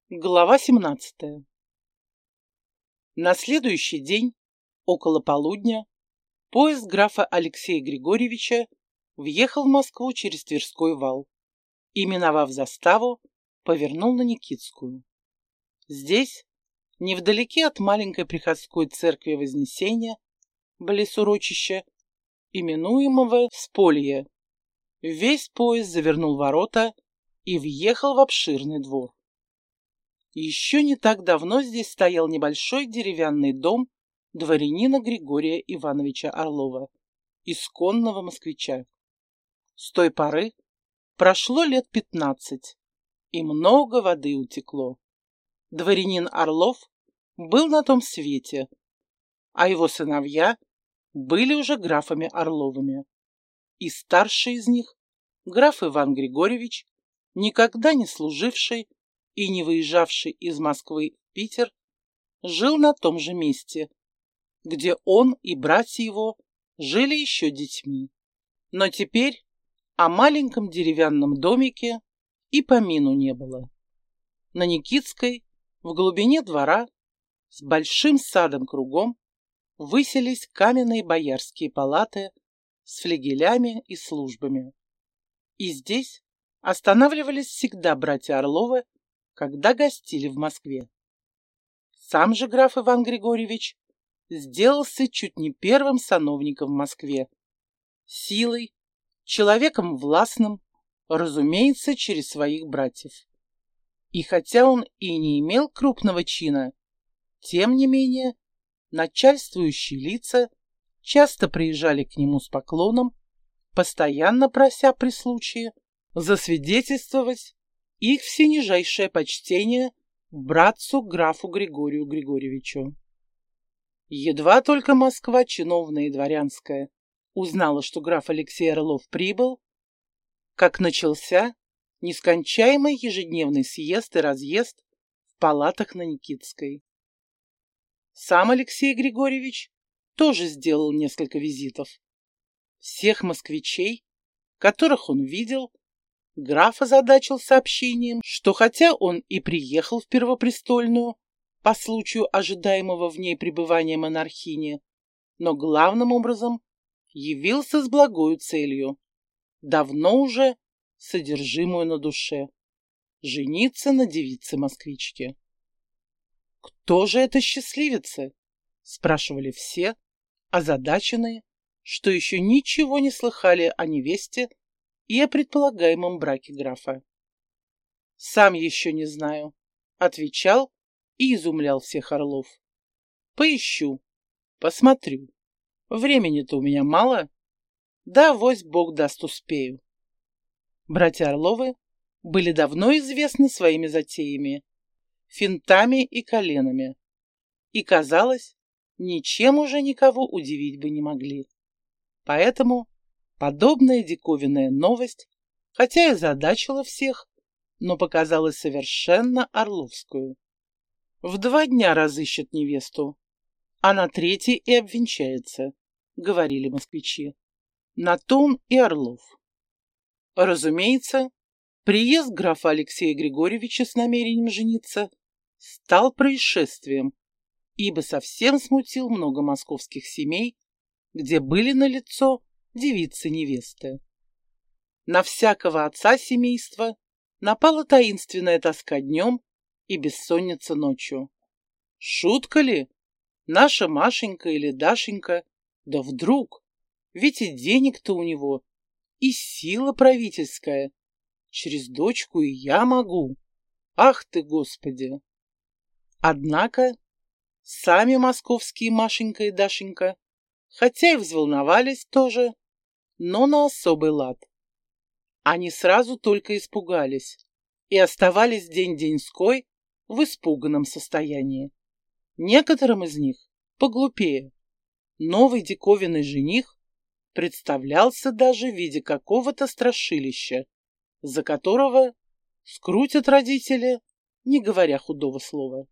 Глава 17. На следующий день, около полудня, поезд графа Алексея Григорьевича въехал в Москву через Тверской вал и, миновав заставу, повернул на Никитскую. Здесь, невдалеке от маленькой приходской церкви Вознесения, близ урочища, именуемого Всполье, весь поезд завернул ворота и въехал в обширный двор. Еще не так давно здесь стоял небольшой деревянный дом дворянина Григория Ивановича Орлова, исконного москвича. С той поры прошло лет 15, и много воды утекло. Дворянин Орлов был на том свете, а его сыновья были уже графами Орловыми. И старший из них, граф Иван Григорьевич, никогда не служивший и не выезжавший из Москвы в Питер, жил на том же месте, где он и братья его жили еще детьми. Но теперь о маленьком деревянном домике и помину не было. На Никитской, в глубине двора, с большим садом кругом, высились каменные боярские палаты с флигелями и службами. И здесь останавливались всегда братья Орловы, когда гостили в Москве. Сам же граф Иван Григорьевич сделался чуть не первым сановником в Москве. Силой, человеком властным, разумеется, через своих братьев. И хотя он и не имел крупного чина, тем не менее, начальствующие лица часто приезжали к нему с поклоном, постоянно прося при случае засвидетельствовать их всенижайшее почтение братцу графу Григорию Григорьевичу. Едва только Москва, чиновная и дворянская, узнала, что граф Алексей Орлов прибыл, как начался нескончаемый ежедневный съезд и разъезд в палатах на Никитской. Сам Алексей Григорьевич тоже сделал несколько визитов. Всех москвичей, которых он видел, граф озадачил сообщением, что хотя он и приехал в Первопрестольную по случаю ожидаемого в ней пребывания монархини, но главным образом явился с благою целью, давно уже содержимую на душе, жениться на девице-москвичке. «Кто же эта счастливица?» — спрашивали все, озадаченные, что еще ничего не слыхали о невесте и о предполагаемом браке графа. «Сам еще не знаю», — отвечал и изумлял всех Орлов. «Поищу, посмотрю. Времени-то у меня мало. Да, авось Бог даст, успею». Братья Орловы были давно известны своими затеями, финтами и коленами, и, казалось, ничем уже никого удивить бы не могли. Поэтому подобная диковинная новость, хотя и озадачила всех, но показалась совершенно орловскую. В 2 дня разыщет невесту, а на 3-й и обвенчается, говорили москвичи. На то он и Орлов. Разумеется, приезд графа Алексея Григорьевича с намерением жениться стал происшествием, ибо совсем смутил много московских семей, где были налицо девицы-невесты. На всякого отца семейства напала таинственная тоска днем и бессонница ночью. Шутка ли? Наша Машенька или Дашенька? Да вдруг! Ведь и денег-то у него, и сила правительская. Через дочку и я могу. Ах ты, Господи! Однако сами московские Машенька и Дашенька, хотя и взволновались тоже, но на особый лад. Они сразу только испугались и оставались день-деньской в испуганном состоянии. Некоторым из них, поглупее, новый диковинный жених представлялся даже в виде какого-то страшилища, за которого скрутят родители, не говоря худого слова.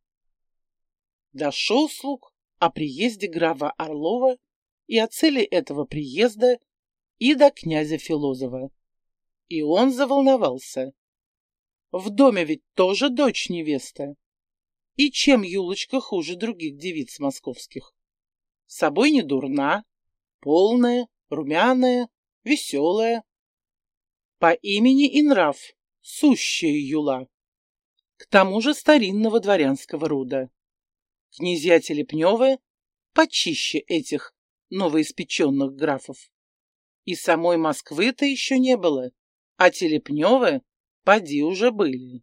Дошел слух о приезде графа Орлова и о цели этого приезда и до князя Филозова. И он заволновался. В доме ведь тоже дочь невеста. И чем Юлочка хуже других девиц московских? Собой не дурна, полная, румяная, веселая. По имени и нрав сущая Юла. К тому же старинного дворянского рода. Князья Телепневы почище этих новоиспеченных графов. И самой Москвы-то еще не было, а Телепневы поди уже были.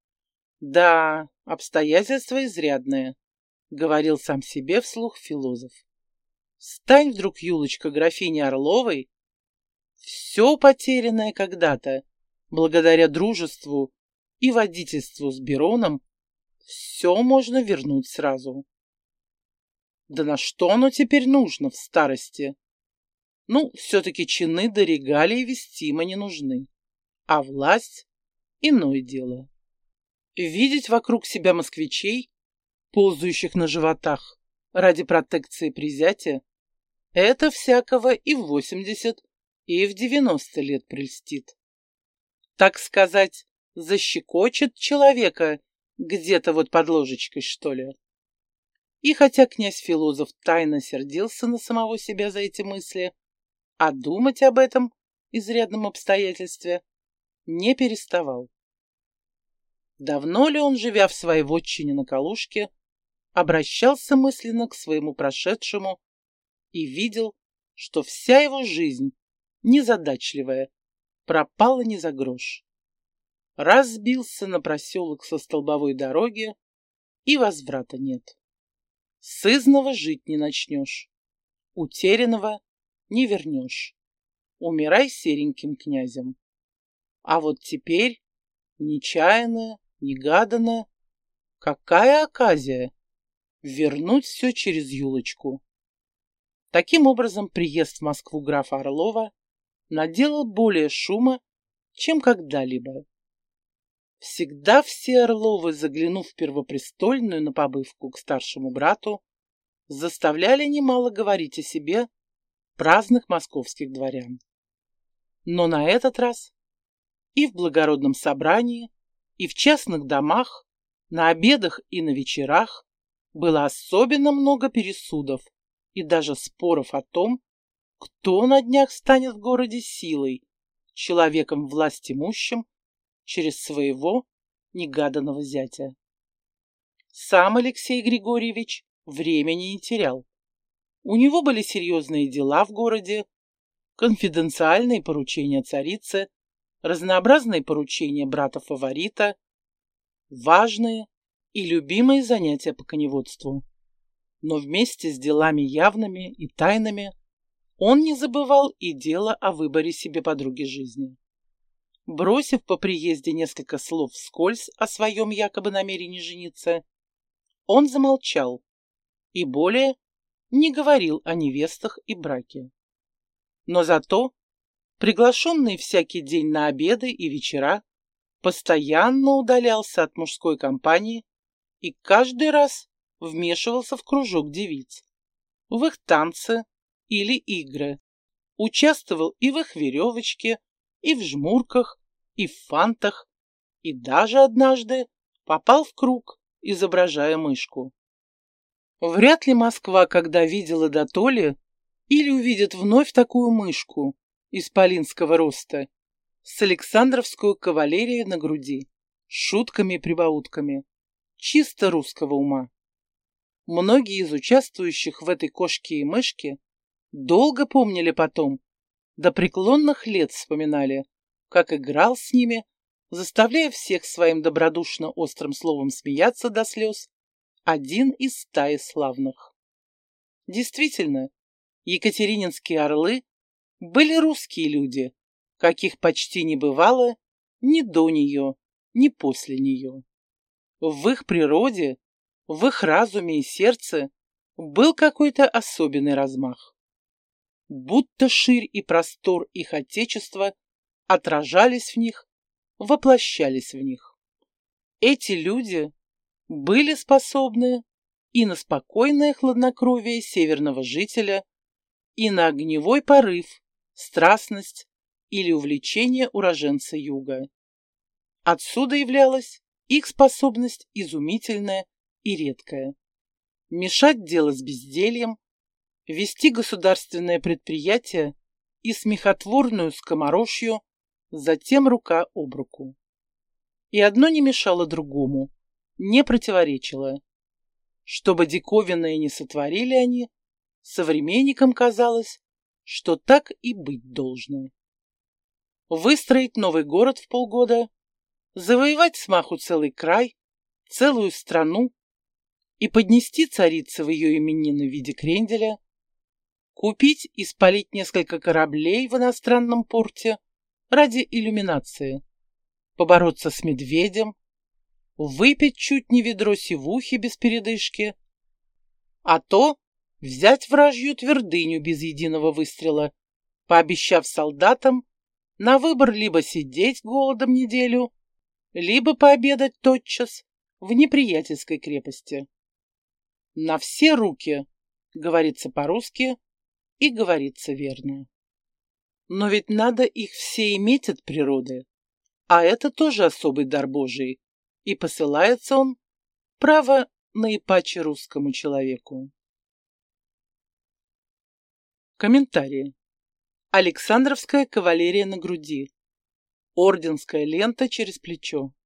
Да, обстоятельства изрядные, говорил сам себе вслух философ. Стань вдруг, Юлочка, графиней Орловой, все потерянное когда-то, благодаря дружеству и водительству с Бероном, все можно вернуть сразу. Да на что оно теперь нужно в старости? Ну, все-таки чины да регалии вестимо не нужны, а власть — иное дело. Видеть вокруг себя москвичей, ползающих на животах ради протекции призятия, это всякого и в 80, и в 90 лет прельстит. Так сказать, защекочет человека где-то вот под ложечкой, что ли. И хотя князь-философ тайно сердился на самого себя за эти мысли, а думать об этом изрядном обстоятельстве не переставал. Давно ли он, живя в своей вотчине на Калужке, обращался мысленно к своему прошедшему и видел, что вся его жизнь, незадачливая, пропала не за грош. Разбился на проселок со столбовой дороги, и возврата нет. Сызнова жить не начнешь, утерянного не вернешь. Умирай сереньким князем. А вот теперь, нечаянно, негаданно, какая оказия вернуть все через Юлочку. Таким образом, приезд в Москву графа Орлова наделал более шума, чем когда-либо. Всегда все Орловы, заглянув в Первопрестольную на побывку к старшему брату, заставляли немало говорить о себе праздных московских дворян. Но на этот раз и в благородном собрании, и в частных домах, на обедах и на вечерах было особенно много пересудов и даже споров о том, кто на днях станет в городе силой, человеком власть имущим, через своего негаданного зятя. Сам Алексей Григорьевич времени не терял. У него были серьезные дела в городе, конфиденциальные поручения царицы, разнообразные поручения брата-фаворита, важные и любимые занятия по коневодству. Но вместе с делами явными и тайными он не забывал и дело о выборе себе подруги жизни. Бросив по приезде несколько слов вскользь о своем якобы намерении жениться, он замолчал и более не говорил о невестах и браке. Но зато, приглашенный всякий день на обеды и вечера, постоянно удалялся от мужской компании и каждый раз вмешивался в кружок девиц, в их танцы или игры, участвовал и в их веревочке, и в жмурках, и в фантах, и даже однажды попал в круг, изображая мышку. Вряд ли Москва, когда видела дотоле, или увидит вновь такую мышку исполинского роста, с Александровскую кавалерией на груди, шутками и прибаутками, чисто русского ума. Многие из участвующих в этой кошке и мышке долго помнили потом, до преклонных лет вспоминали, как играл с ними, заставляя всех своим добродушно острым словом смеяться до слез, один из стаи славных. Действительно, екатерининские орлы были русские люди, каких почти не бывало ни до нее, ни после нее. В их природе, в их разуме и сердце был какой-то особенный размах. Будто ширь и простор их отечества отражались в них, воплощались в них. Эти люди были способны и на спокойное хладнокровие северного жителя, и на огневой порыв, страстность или увлечение уроженца юга. Отсюда являлась их способность изумительная и редкая. Мешать дело с бездельем, вести государственное предприятие и смехотворную скоморохью, затем рука об руку. И одно не мешало другому, не противоречило. Чтобы диковинное не сотворили они, современникам казалось, что так и быть должно. Выстроить новый город в полгода, завоевать смаху целый край, целую страну и поднести царице в ее именины в виде кренделя, купить и спалить несколько кораблей в иностранном порте ради иллюминации, побороться с медведем, выпить чуть не ведро сивухи без передышки, а то взять вражью твердыню без единого выстрела, пообещав солдатам на выбор либо сидеть голодом неделю, либо пообедать тотчас в неприятельской крепости. На все руки, говорится по-русски, и говорится верно. Но ведь надо их все иметь от природы, а это тоже особый дар Божий, и посылается он, право, наипаче русскому человеку. Комментарии. Александровская кавалерия на груди. Орденская лента через плечо.